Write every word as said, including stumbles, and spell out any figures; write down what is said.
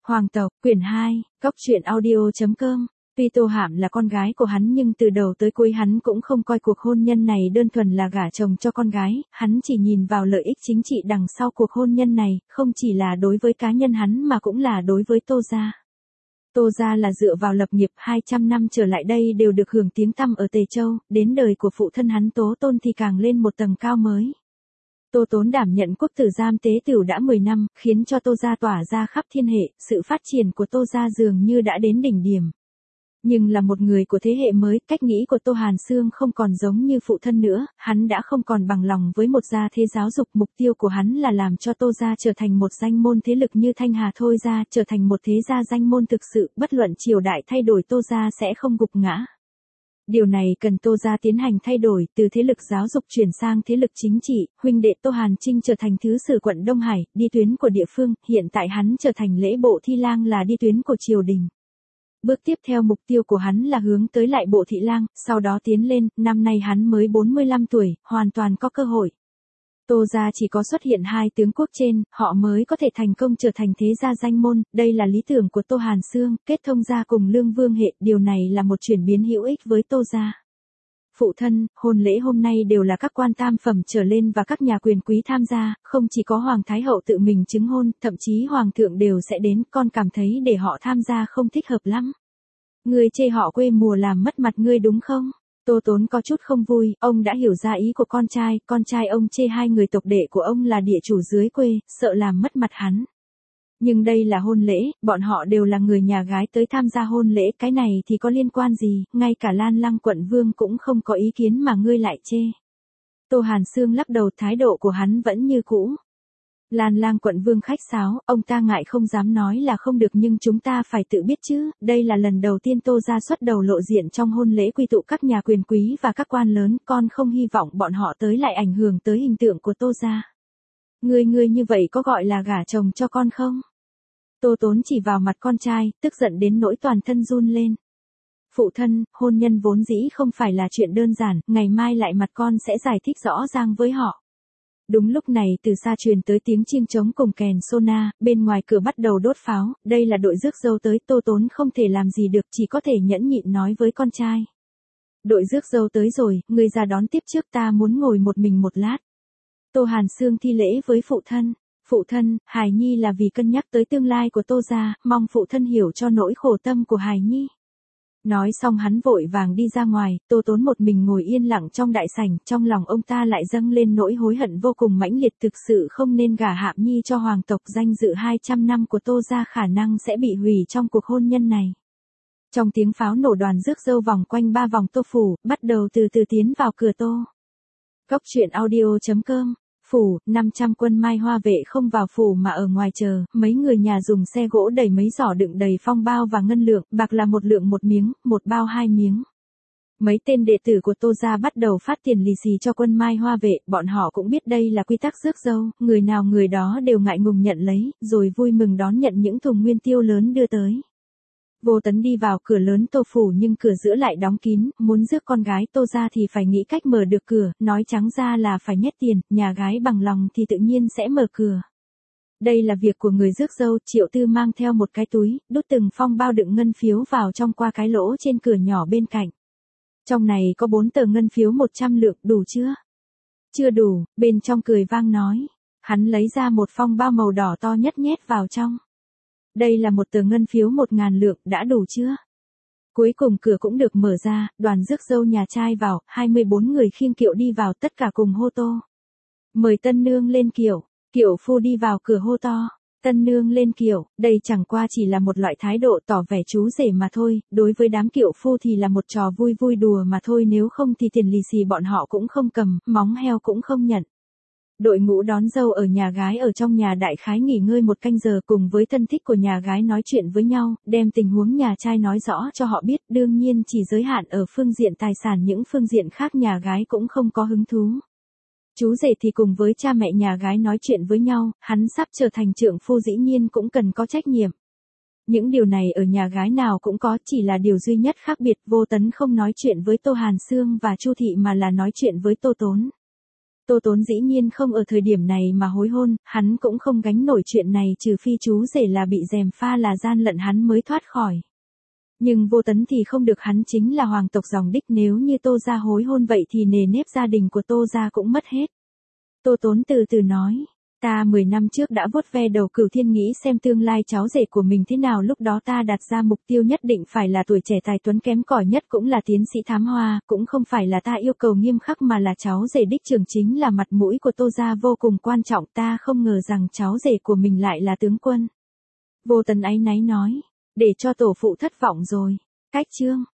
Hoàng tộc, quyển hai, Cóc truyện audio.com. Tuy Tô Hạm là con gái của hắn nhưng từ đầu tới cuối hắn cũng không coi cuộc hôn nhân này đơn thuần là gả chồng cho con gái, hắn chỉ nhìn vào lợi ích chính trị đằng sau cuộc hôn nhân này, không chỉ là đối với cá nhân hắn mà cũng là đối với Tô gia. Tô gia là dựa vào lập nghiệp hai trăm năm trở lại đây đều được hưởng tiếng tăm ở Tề Châu, đến đời của phụ thân hắn Tố Tôn thì càng lên một tầng cao mới. Tô Tốn đảm nhận quốc tử giám tế tửu đã mười năm, khiến cho Tô gia tỏa ra khắp thiên hệ, sự phát triển của Tô gia dường như đã đến đỉnh điểm. Nhưng là một người của thế hệ mới, cách nghĩ của Tô Hàn Sương không còn giống như phụ thân nữa, hắn đã không còn bằng lòng với một gia thế giáo dục, mục tiêu của hắn là làm cho Tô gia trở thành một danh môn thế lực như Thanh Hà Thôi gia, trở thành một thế gia danh môn thực sự, bất luận triều đại thay đổi Tô gia sẽ không gục ngã. Điều này cần Tô gia tiến hành thay đổi, từ thế lực giáo dục chuyển sang thế lực chính trị, huynh đệ Tô Hàn Trinh trở thành thứ sử quận Đông Hải, đi tuyến của địa phương, hiện tại hắn trở thành lễ bộ thi lang là đi tuyến của triều đình. Bước tiếp theo mục tiêu của hắn là hướng tới lại bộ thị lang, sau đó tiến lên, năm nay hắn mới bốn mươi lăm tuổi, hoàn toàn có cơ hội. Tô gia chỉ có xuất hiện hai tướng quốc trên, họ mới có thể thành công trở thành thế gia danh môn, đây là lý tưởng của Tô Hàn Sương, kết thông gia cùng Lương Vương hệ, điều này là một chuyển biến hữu ích với Tô gia. Phụ thân, hôn lễ hôm nay đều là các quan tam phẩm trở lên và các nhà quyền quý tham gia, không chỉ có Hoàng Thái Hậu tự mình chứng hôn, thậm chí Hoàng thượng đều sẽ đến, con cảm thấy để họ tham gia không thích hợp lắm. Ngươi chê họ quê mùa làm mất mặt ngươi đúng không? Tô Tốn có chút không vui, ông đã hiểu ra ý của con trai, con trai ông chê hai người tộc đệ của ông là địa chủ dưới quê, sợ làm mất mặt hắn. Nhưng đây là hôn lễ, bọn họ đều là người nhà gái tới tham gia hôn lễ, cái này thì có liên quan gì, ngay cả Lan Lăng quận vương cũng không có ý kiến mà ngươi lại chê. Tô Hàn Sương lắc đầu, thái độ của hắn vẫn như cũ. Lan Lang quận vương khách sáo, ông ta ngại không dám nói là không được nhưng chúng ta phải tự biết chứ, đây là lần đầu tiên Tô gia xuất đầu lộ diện trong hôn lễ quy tụ các nhà quyền quý và các quan lớn, con không hy vọng bọn họ tới lại ảnh hưởng tới hình tượng của Tô gia. Ngươi ngươi như vậy có gọi là gả chồng cho con không? Tô Tốn chỉ vào mặt con trai, tức giận đến nỗi toàn thân run lên. Phụ thân, hôn nhân vốn dĩ không phải là chuyện đơn giản, ngày mai lại mặt con sẽ giải thích rõ ràng với họ. Đúng lúc này từ xa truyền tới tiếng chiêng trống cùng kèn sona, bên ngoài cửa bắt đầu đốt pháo, đây là đội rước dâu tới, Tô Tốn không thể làm gì được, chỉ có thể nhẫn nhịn nói với con trai. Đội rước dâu tới rồi, người ra đón tiếp trước, ta muốn ngồi một mình một lát. Tô Hàn Sương thi lễ với phụ thân. Phụ thân, Hải Nhi là vì cân nhắc tới tương lai của Tô gia, mong phụ thân hiểu cho nỗi khổ tâm của Hải Nhi. Nói xong hắn vội vàng đi ra ngoài, Tô Tốn một mình ngồi yên lặng trong đại sảnh, trong lòng ông ta lại dâng lên nỗi hối hận vô cùng mãnh liệt, thực sự không nên gả Hạm Nhi cho hoàng tộc, danh dự hai trăm năm của Tô gia khả năng sẽ bị hủy trong cuộc hôn nhân này. Trong tiếng pháo nổ, đoàn rước dâu vòng quanh ba vòng Tô phủ, bắt đầu từ từ tiến vào cửa Tô. Cóc truyện audio.com. Phủ, năm trăm quân Mai Hoa vệ không vào phủ mà ở ngoài chờ, mấy người nhà dùng xe gỗ đẩy mấy giỏ đựng đầy phong bao và ngân lượng, bạc là một lượng một miếng, một bao hai miếng. Mấy tên đệ tử của Tô gia bắt đầu phát tiền lì xì cho quân Mai Hoa vệ, bọn họ cũng biết đây là quy tắc rước dâu, người nào người đó đều ngại ngùng nhận lấy, rồi vui mừng đón nhận những thùng nguyên tiêu lớn đưa tới. Vô Tấn đi vào cửa lớn Tô phủ nhưng cửa giữa lại đóng kín, muốn rước con gái Tô gia thì phải nghĩ cách mở được cửa, nói trắng ra là phải nhét tiền, nhà gái bằng lòng thì tự nhiên sẽ mở cửa. Đây là việc của người rước dâu, Triệu Tư mang theo một cái túi, đút từng phong bao đựng ngân phiếu vào trong qua cái lỗ trên cửa nhỏ bên cạnh. Trong này có bốn tờ ngân phiếu một trăm lượng, đủ chưa? Chưa đủ, bên trong cười vang nói. Hắn lấy ra một phong bao màu đỏ to nhất nhét vào trong. Đây là một tờ ngân phiếu một ngàn lượng, đã đủ chưa? Cuối cùng cửa cũng được mở ra, đoàn rước dâu nhà trai vào, hai mươi bốn người khiêng kiệu đi vào, tất cả cùng hô to. Mời tân nương lên kiệu, kiệu phu đi vào cửa hô to. Tân nương lên kiệu, đây chẳng qua chỉ là một loại thái độ tỏ vẻ chú rể mà thôi, đối với đám kiệu phu thì là một trò vui vui đùa mà thôi, nếu không thì tiền lì xì bọn họ cũng không cầm, móng heo cũng không nhận. Đội ngũ đón dâu ở nhà gái ở trong nhà đại khái nghỉ ngơi một canh giờ, cùng với thân thích của nhà gái nói chuyện với nhau, đem tình huống nhà trai nói rõ cho họ biết, đương nhiên chỉ giới hạn ở phương diện tài sản, những phương diện khác nhà gái cũng không có hứng thú. Chú rể thì cùng với cha mẹ nhà gái nói chuyện với nhau, hắn sắp trở thành trượng phu dĩ nhiên cũng cần có trách nhiệm. Những điều này ở nhà gái nào cũng có, chỉ là điều duy nhất khác biệt, Vô Tấn không nói chuyện với Tô Hàn Sương và Chu Thị mà là nói chuyện với Tô Tốn. Tô Tốn dĩ nhiên không ở thời điểm này mà hối hôn, hắn cũng không gánh nổi chuyện này trừ phi chú rể là bị gièm pha là gian lận hắn mới thoát khỏi. Nhưng Vô Tấn thì không được, hắn chính là hoàng tộc dòng đích, nếu như Tô gia hối hôn vậy thì nề nếp gia đình của Tô gia cũng mất hết. Tô Tốn từ từ nói, ta mười năm trước đã vuốt ve đầu Cửu Thiên nghĩ xem tương lai cháu rể của mình thế nào, lúc đó ta đặt ra mục tiêu nhất định phải là tuổi trẻ tài tuấn kém cỏi nhất cũng là tiến sĩ thám hoa, cũng không phải là ta yêu cầu nghiêm khắc mà là cháu rể đích trưởng chính là mặt mũi của Tô gia vô cùng quan trọng, ta không ngờ rằng cháu rể của mình lại là tướng quân. Vô Tấn áy náy nói, để cho tổ phụ thất vọng rồi. Cách chương